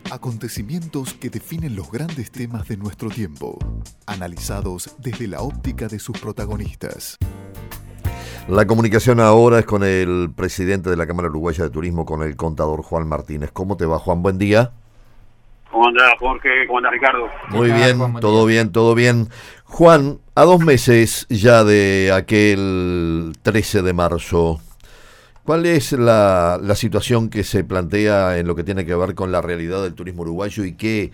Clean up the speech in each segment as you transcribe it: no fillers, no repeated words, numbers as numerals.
Acontecimientos que definen los grandes temas de nuestro tiempo, analizados desde la óptica de sus protagonistas. La comunicación ahora es con el presidente de la Cámara Uruguaya de Turismo, con el contador Juan Martínez. ¿Cómo te va, Juan? Buen día. ¿Cómo andás, Jorge? ¿Cómo andás, Ricardo? Muy bien, Juan, todo bien, todo bien. Juan, a 2 meses ya de aquel 13 de marzo, ¿cuál es la situación que se plantea en lo que tiene que ver con la realidad del turismo uruguayo y qué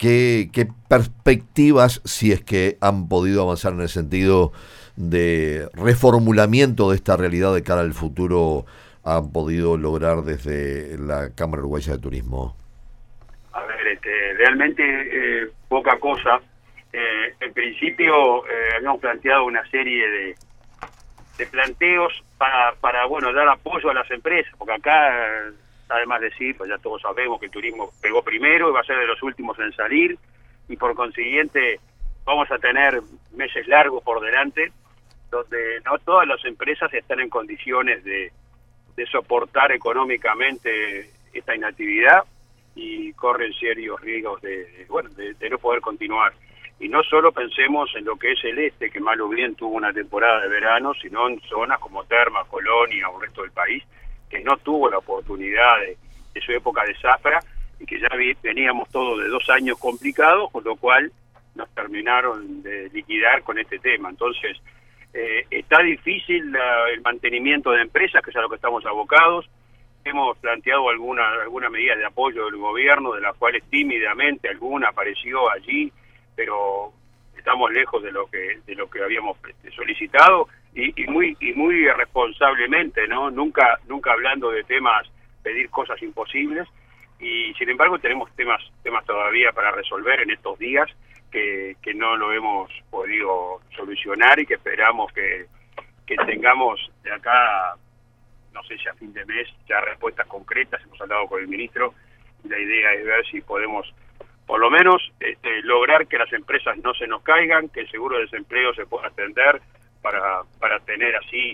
perspectivas, si es que han podido avanzar en el sentido de reformulamiento de esta realidad de cara al futuro, han podido lograr desde la Cámara Uruguaya de Turismo? A ver, realmente poca cosa. En principio habíamos planteado una serie de planteos para bueno, dar apoyo a las empresas, porque acá, además de decir, pues ya todos sabemos que el turismo pegó primero y va a ser de los últimos en salir, y por consiguiente vamos a tener meses largos por delante, donde no todas las empresas están en condiciones de soportar económicamente esta inactividad y corren serios riesgos de no poder continuar. Y no solo pensemos en lo que es el este, que mal o bien tuvo una temporada de verano, sino en zonas como Termas, Colonia o el resto del país, que no tuvo la oportunidad de su época de zafra y que ya veníamos todos de 2 años complicados, con lo cual nos terminaron de liquidar con este tema. Entonces, está difícil el mantenimiento de empresas, que es a lo que estamos abocados. Hemos planteado alguna medida de apoyo del gobierno, de las cuales tímidamente alguna apareció allí, pero estamos lejos de lo que habíamos solicitado y muy responsablemente, ¿no? Nunca hablando de temas, pedir cosas imposibles, y sin embargo tenemos temas todavía para resolver en estos días que no lo hemos podido solucionar y que esperamos que tengamos de acá, no sé si a fin de mes, ya respuestas concretas. Hemos hablado con el ministro y la idea es ver si podemos por lo menos lograr que las empresas no se nos caigan, que el seguro de desempleo se pueda atender para tener así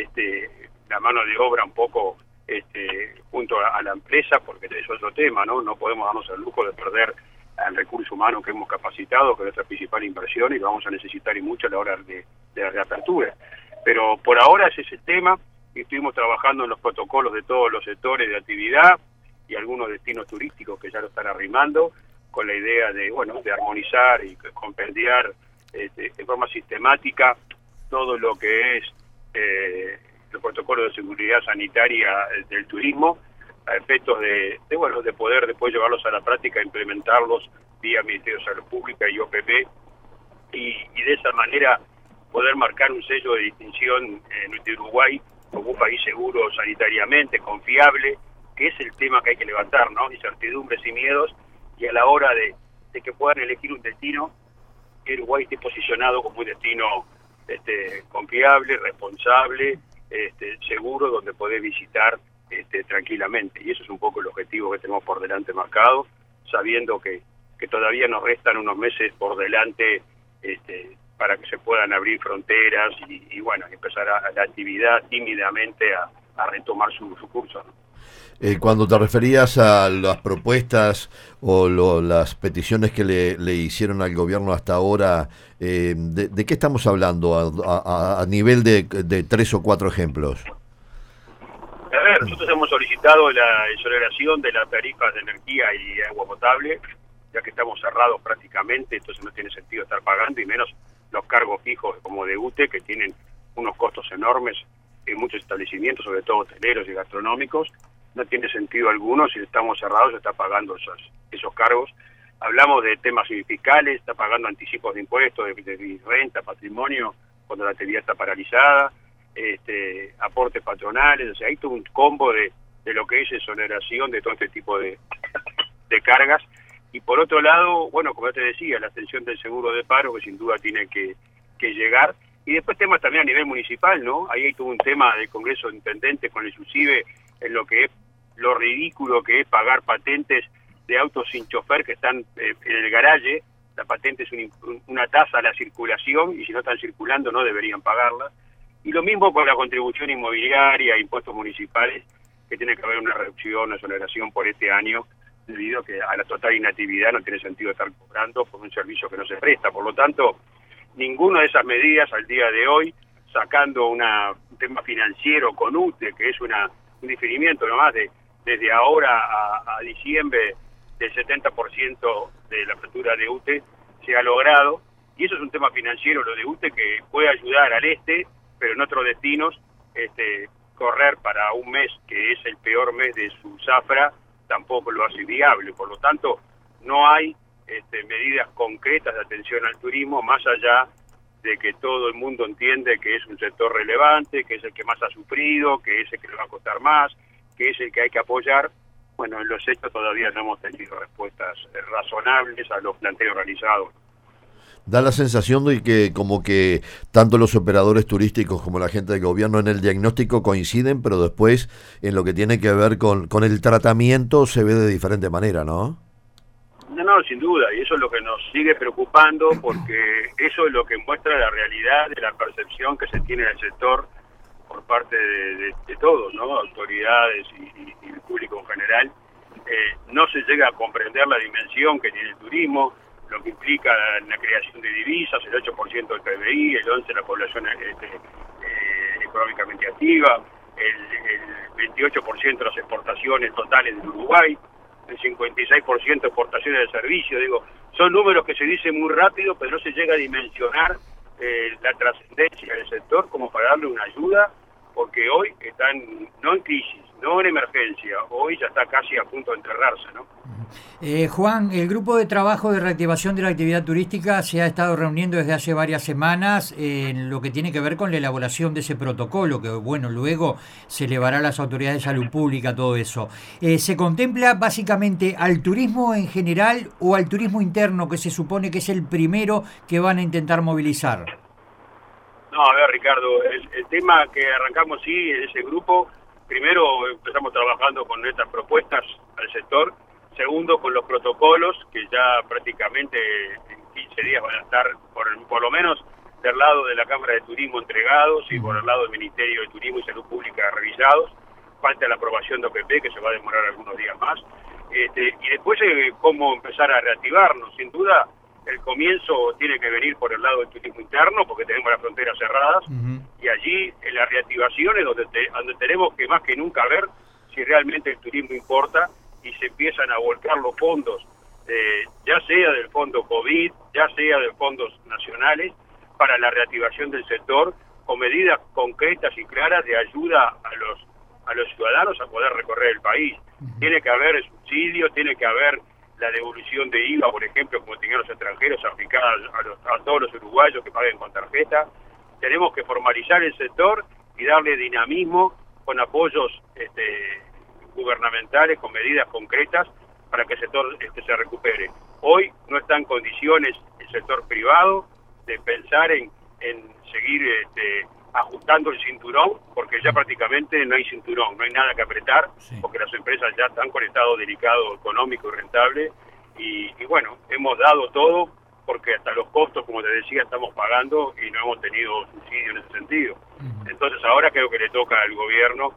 la mano de obra un poco junto a la empresa, porque es otro tema, ¿no? No podemos darnos el lujo de perder al recurso humano que hemos capacitado, que es nuestra principal inversión, y lo vamos a necesitar y mucho a la hora de la reapertura. Pero por ahora ese es el tema. Estuvimos trabajando en los protocolos de todos los sectores de actividad y algunos destinos turísticos que ya lo están arrimando, con la idea de armonizar y compendiar de forma sistemática todo lo que es los protocolos de seguridad sanitaria del turismo, a efectos de poder después llevarlos a la práctica, implementarlos vía Ministerio de Salud Pública y OPP, y de esa manera poder marcar un sello de distinción de Uruguay como un país seguro sanitariamente, confiable, que es el tema que hay que levantar, ¿no? Incertidumbres y miedos, y a la hora de que puedan elegir un destino, que Uruguay esté posicionado como un destino confiable, responsable, seguro, donde poder visitar tranquilamente. Y eso es un poco el objetivo que tenemos por delante marcado, sabiendo que todavía nos restan unos meses por delante para que se puedan abrir fronteras y empezar la actividad tímidamente a retomar su curso, ¿no? Cuando te referías a las propuestas o las peticiones que le hicieron al gobierno hasta ahora, ¿de qué estamos hablando a nivel de 3 o 4 ejemplos? A ver, nosotros hemos solicitado la exoneración de las tarifas de energía y agua potable, ya que estamos cerrados prácticamente, entonces no tiene sentido estar pagando, y menos los cargos fijos como de UTE, que tienen unos costos enormes en muchos establecimientos, sobre todo hoteleros y gastronómicos. No tiene sentido alguno, si estamos cerrados, se está pagando esos cargos. Hablamos de temas fiscales, está pagando anticipos de impuestos, de renta, patrimonio, cuando la actividad está paralizada, aportes patronales, o sea, hay todo un combo de lo que es exoneración de todo este tipo de cargas. Y por otro lado, como ya te decía, la extensión del seguro de paro, que sin duda tiene que llegar. Y después temas también a nivel municipal, ¿no? Ahí hay todo un tema del Congreso de Intendentes con el SUSIBE, en lo que es lo ridículo que es pagar patentes de autos sin chofer que están en el garaje. La patente es una tasa a la circulación, y si no están circulando no deberían pagarla. Y lo mismo con la contribución inmobiliaria, impuestos municipales, que tiene que haber una reducción, una exoneración por este año, debido a que a la total inactividad no tiene sentido estar cobrando por un servicio que no se presta. Por lo tanto, ninguna de esas medidas al día de hoy, sacando un tema financiero con UTE, que es un diferimiento nomás desde ahora a diciembre del 70% de la apertura de UTE, se ha logrado, y eso es un tema financiero, lo de UTE, que puede ayudar al pero en otros destinos, correr para un mes, que es el peor mes de su zafra, tampoco lo hace viable. Por lo tanto, no hay medidas concretas de atención al turismo, más allá de que todo el mundo entiende que es un sector relevante, que es el que más ha sufrido, que es el que le va a costar más, que es el que hay que apoyar. Bueno, en los hechos todavía no hemos tenido respuestas razonables a los planteos realizados. Da la sensación de que como que tanto los operadores turísticos como la gente del gobierno en el diagnóstico coinciden, pero después en lo que tiene que ver con el tratamiento se ve de diferente manera, ¿no? No, sin duda, y eso es lo que nos sigue preocupando, porque eso es lo que muestra la realidad de la percepción que se tiene del sector por parte de todos, ¿no? Autoridades y el público en general. No se llega a comprender la dimensión que tiene el turismo, lo que implica la creación de divisas, el 8% del PBI, el 11% de la población económicamente activa, el 28% de las exportaciones totales del Uruguay, el 56% de exportaciones de servicios. Digo, son números que se dicen muy rápido, pero no se llega a dimensionar la trascendencia del sector como para darle una ayuda, porque hoy están no en crisis, no en emergencia, hoy ya está casi a punto de enterrarse, ¿no? Juan, el grupo de trabajo de reactivación de la actividad turística se ha estado reuniendo desde hace varias semanas en lo que tiene que ver con la elaboración de ese protocolo, que bueno, luego se elevará a las autoridades de salud pública, todo eso. ¿Se contempla básicamente al turismo en general o al turismo interno, que se supone que es el primero que van a intentar movilizar? No, a ver, Ricardo, el tema que arrancamos, sí, en ese grupo, primero empezamos trabajando con estas propuestas al sector. Segundo, con los protocolos, que ya prácticamente en 15 días van a estar, por lo menos, del lado de la Cámara de Turismo entregados y por el lado del Ministerio de Turismo y Salud Pública revisados. Falta la aprobación de OPP, que se va a demorar algunos días más. Y después, cómo empezar a reactivarnos. Sin duda, el comienzo tiene que venir por el lado del turismo interno, porque tenemos las fronteras cerradas, y allí, en la reactivación, es donde tenemos que más que nunca ver si realmente el turismo importa, y se empiezan a volcar los fondos, ya sea del fondo COVID, ya sea de fondos nacionales, para la reactivación del sector, con medidas concretas y claras de ayuda a los ciudadanos a poder recorrer el país. Tiene que haber subsidios, tiene que haber la devolución de IVA, por ejemplo, como tenían los extranjeros, aplicada a todos los uruguayos que paguen con tarjeta. Tenemos que formalizar el sector y darle dinamismo con apoyos gubernamentales, con medidas concretas para que el sector se recupere. Hoy no está en condiciones el sector privado de pensar en seguir ajustando el cinturón, porque ya prácticamente no hay cinturón, no hay nada que apretar, porque las empresas ya están con estado delicado económico y rentable, y bueno, hemos dado todo, porque hasta los costos, como te decía, estamos pagando y no hemos tenido subsidio en ese sentido. Entonces ahora creo que le toca al gobierno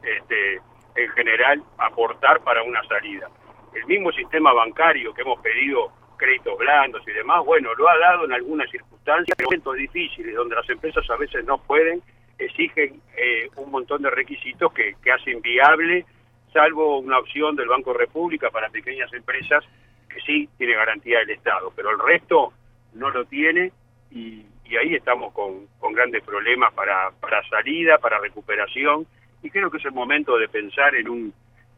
en general aportar para una salida. El mismo sistema bancario que hemos pedido créditos blandos y demás, bueno, lo ha dado en algunas circunstancias, en momentos difíciles, donde las empresas a veces no pueden, exigen un montón de requisitos que hacen viable, salvo una opción del Banco República para pequeñas empresas, que sí tiene garantía del Estado, pero el resto no lo tiene, y ahí estamos con grandes problemas para salida, para recuperación, y creo que es el momento de pensar en un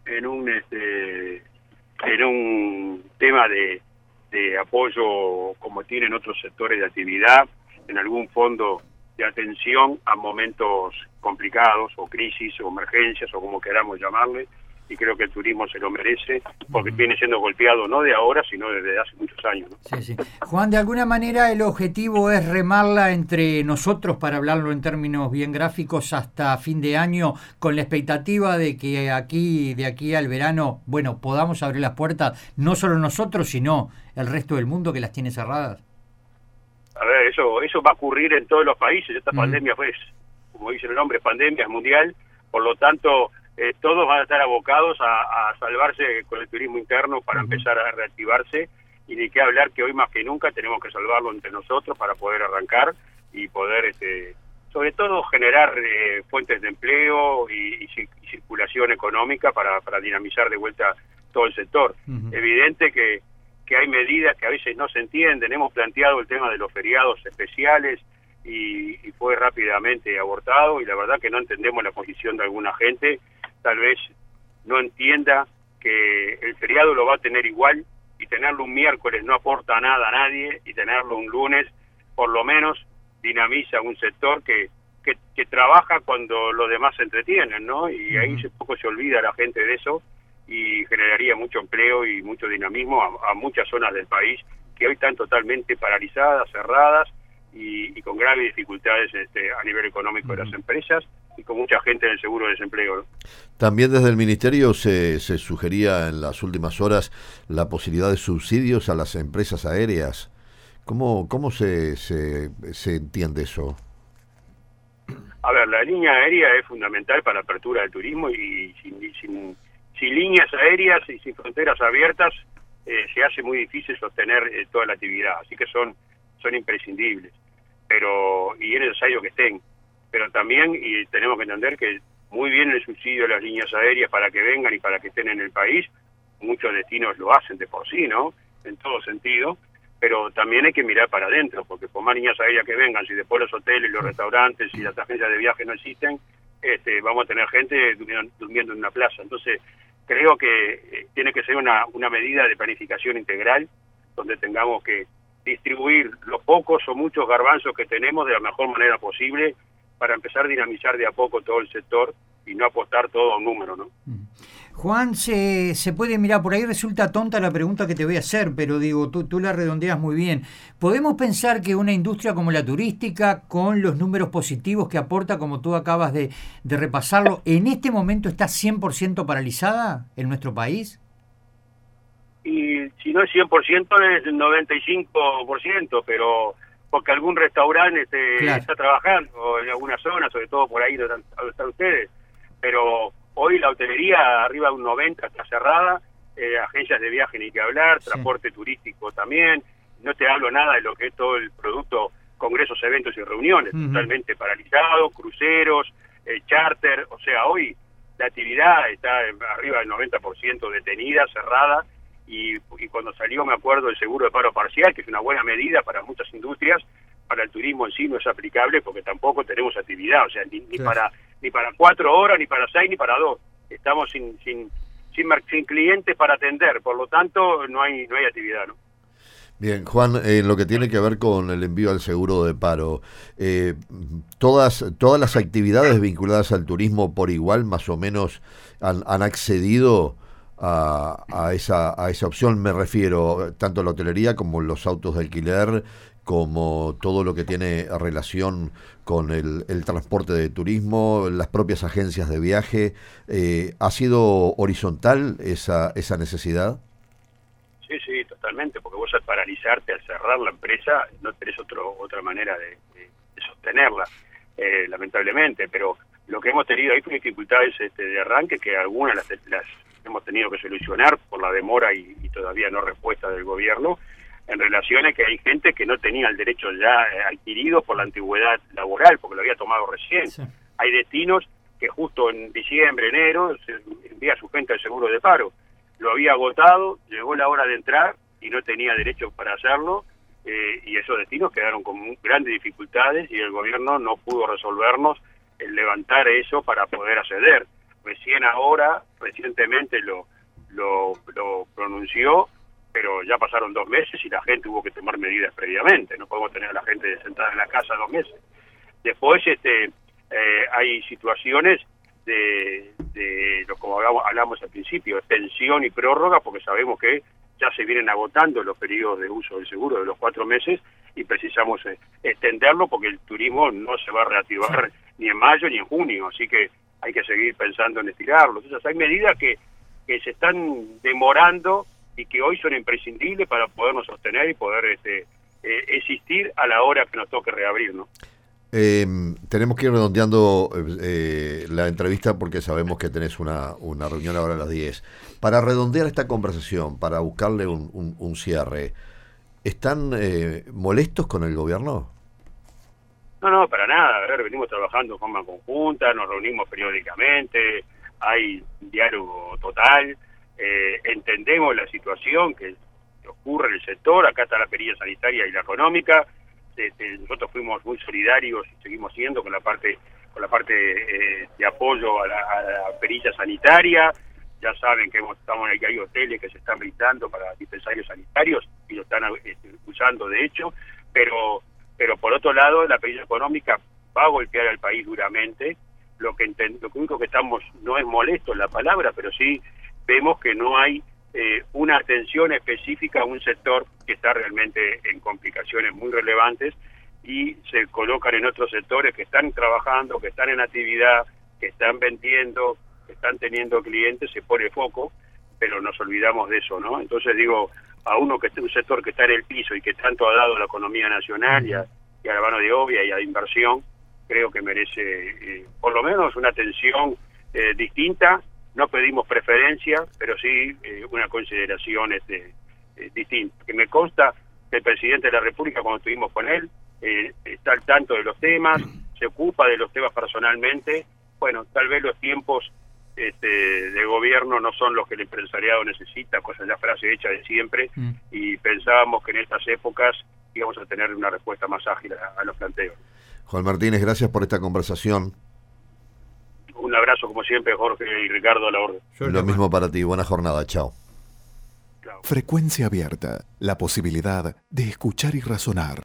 tema de apoyo, como tienen otros sectores de actividad, en algún fondo de atención a momentos complicados, o crisis, o emergencias, o como queramos llamarle, y creo que el turismo se lo merece, porque viene siendo golpeado no de ahora, sino desde hace muchos años, ¿no? Sí. Juan, de alguna manera el objetivo es remarla entre nosotros, para hablarlo en términos bien gráficos, hasta fin de año, con la expectativa de que de aquí al verano, bueno, podamos abrir las puertas, no solo nosotros, sino el resto del mundo que las tiene cerradas. A ver, eso va a ocurrir en todos los países. Esta pandemia, pues, como dice el nombre, pandemia, es mundial, por lo tanto todos van a estar abocados a salvarse con el turismo interno para empezar a reactivarse, y ni qué hablar que hoy más que nunca tenemos que salvarlo entre nosotros para poder arrancar y poder, sobre todo, generar fuentes de empleo y circulación económica para dinamizar de vuelta todo el sector. Evidente que hay medidas que a veces no se entienden. Hemos planteado el tema de los feriados especiales y fue rápidamente abortado, y la verdad que no entendemos la posición de alguna gente. Tal vez no entienda que el feriado lo va a tener igual, y tenerlo un miércoles no aporta nada a nadie, y tenerlo un lunes por lo menos dinamiza un sector que trabaja cuando los demás se entretienen, ¿no? Y ahí poco se olvida la gente de eso, y generaría mucho empleo y mucho dinamismo a muchas zonas del país que hoy están totalmente paralizadas, cerradas y con graves dificultades a nivel económico de las empresas, y con mucha gente en el seguro de desempleo, ¿no? También desde el Ministerio se sugería en las últimas horas la posibilidad de subsidios a las empresas aéreas. ¿Cómo se entiende eso? A ver, la línea aérea es fundamental para la apertura del turismo, y sin líneas aéreas y sin fronteras abiertas se hace muy difícil sostener toda la actividad. Así que son imprescindibles, y es necesario que estén. Pero también tenemos que entender que muy bien el subsidio de las líneas aéreas para que vengan y para que estén en el país. Muchos destinos lo hacen de por sí, ¿no? En todo sentido. Pero también hay que mirar para adentro, porque por más líneas aéreas que vengan, si después los hoteles, los restaurantes y las agencias de viaje no existen, vamos a tener gente durmiendo en una plaza. Entonces, creo que tiene que ser una medida de planificación integral, donde tengamos que distribuir los pocos o muchos garbanzos que tenemos de la mejor manera posible, para empezar a dinamizar de a poco todo el sector y no apostar todo a un número, ¿no? Juan, se puede mirar, por ahí resulta tonta la pregunta que te voy a hacer, pero digo, tú la redondeas muy bien. ¿Podemos pensar que una industria como la turística, con los números positivos que aporta, como tú acabas de repasarlo, en este momento está 100% paralizada en nuestro país? Y si no es 100%, es el 95%, pero porque algún restaurante claro, está trabajando en alguna zona, sobre todo por ahí donde están ustedes. Pero hoy la hotelería arriba de un 90% está cerrada, agencias de viaje ni que hablar, transporte turístico también. No te hablo nada de lo que es todo el producto, congresos, eventos y reuniones, totalmente paralizado, cruceros, charter. O sea, hoy la actividad está arriba del 90% detenida, cerrada. Y cuando salió, me acuerdo, el seguro de paro parcial, que es una buena medida para muchas industrias, para el turismo en sí no es aplicable, porque tampoco tenemos actividad, o sea, ni para 4 horas, ni para 6, ni para 2. Estamos sin clientes para atender, por lo tanto no hay actividad, ¿no? Bien, Juan, lo que tiene que ver con el envío al seguro de paro, todas las actividades vinculadas al turismo por igual, más o menos, han accedido a esa opción. Me refiero tanto a la hotelería como los autos de alquiler, como todo lo que tiene relación con el transporte de turismo, las propias agencias de viaje. ¿Ha sido horizontal esa necesidad? Sí, totalmente, porque vos al paralizarte, al cerrar la empresa, no tenés otra manera de sostenerla, lamentablemente. Pero lo que hemos tenido ahí fue dificultades de arranque, que algunas las hemos tenido que solucionar por la demora y todavía no respuesta del gobierno, en relación a que hay gente que no tenía el derecho ya adquirido por la antigüedad laboral, porque lo había tomado recién. Sí. Hay destinos que justo en diciembre, enero, se envía su gente al seguro de paro. Lo había agotado, llegó la hora de entrar y no tenía derecho para hacerlo, y esos destinos quedaron con grandes dificultades, y el gobierno no pudo resolvernos el levantar eso para poder acceder. Recientemente lo pronunció, pero ya pasaron 2 meses y la gente hubo que tomar medidas previamente. No podemos tener a la gente sentada en la casa 2 meses. Después hay situaciones de como hablamos al principio, extensión y prórroga, porque sabemos que ya se vienen agotando los periodos de uso del seguro de los 4 meses, y precisamos extenderlo, porque el turismo no se va a reactivar ni en mayo ni en junio, así que hay que seguir pensando en estirarlo. Entonces hay medidas que se están demorando y que hoy son imprescindibles para podernos sostener y poder existir a la hora que nos toque reabrir, ¿no? Tenemos que ir redondeando la entrevista porque sabemos que tenés una reunión ahora a las 10. Para redondear esta conversación, para buscarle un cierre, ¿están molestos con el gobierno? No, para nada. A ver, venimos trabajando de forma conjunta, nos reunimos periódicamente, hay diálogo total, entendemos la situación que ocurre en el sector, acá está la perilla sanitaria y la económica. Nosotros fuimos muy solidarios y seguimos siendo con la parte de apoyo a la perilla sanitaria. Ya saben que que hay hoteles que se están brindando para dispensarios sanitarios y lo están usando de hecho, pero por otro lado la perilla económica va a golpear al país duramente. Lo único que estamos no es molesto en la palabra, pero sí vemos que no hay una atención específica a un sector que está realmente en complicaciones muy relevantes y se colocan en otros sectores que están trabajando, que están en actividad, que están vendiendo, que están teniendo clientes, se pone foco, pero nos olvidamos de eso, ¿no? Entonces digo, a uno que esté un sector que está en el piso y que tanto ha dado a la economía nacional y a la mano de obra y a la inversión, creo que merece por lo menos una atención distinta. No pedimos preferencia, pero sí una consideración distinta. Que me consta que el presidente de la República, cuando estuvimos con él, está al tanto de los temas, se ocupa de los temas personalmente. Bueno, tal vez los tiempos de gobierno no son los que el empresariado necesita, cosa ya frase hecha de siempre, y pensábamos que en estas épocas íbamos a tener una respuesta más ágil a los planteos. Juan Martínez, gracias por esta conversación. Un abrazo como siempre, Jorge y Ricardo, a la orden. Lo mismo para ti, buena jornada, chao. Frecuencia Abierta, la posibilidad de escuchar y razonar.